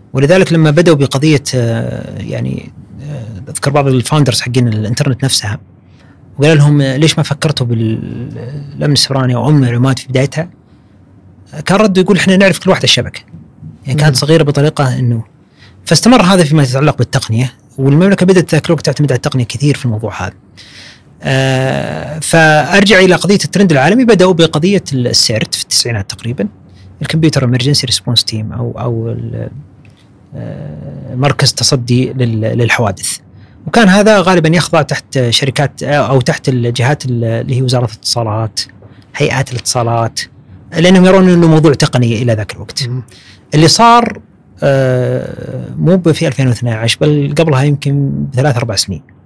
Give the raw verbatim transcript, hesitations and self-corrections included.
ولذلك لما بدأوا بقضية يعني أذكر بعض الفاوندرز حقين الإنترنت نفسها وقال لهم ليش ما فكرتوا بالأمن السيبراني أو أمن المعلومات في بدايتها، كان رد يقول إحنا نعرف كل واحدة الشبكة، يعني كانت صغيرة بطريقة إنه، فاستمر هذا فيما يتعلق بالتقنية، والمملكة بدأت ذاك الوقت تعتمد على التقنية كثير في الموضوع هذا. آه فأرجع إلى قضية الترند العالمي، بدأوا بقضية السيرت في التسعينات تقريبا، الكمبيوتر إمرجنسي ريسبونس تيم أو أو مركز تصدي للحوادث، وكان هذا غالبا يخضع تحت شركات أو تحت الجهات اللي هي وزارة الاتصالات، هيئات الاتصالات، لأنهم يرون أنه موضوع تقني إلى ذاك الوقت. اللي صار مو في ألفين واثني عشر بل قبلها يمكن ثلاث أربع سنين،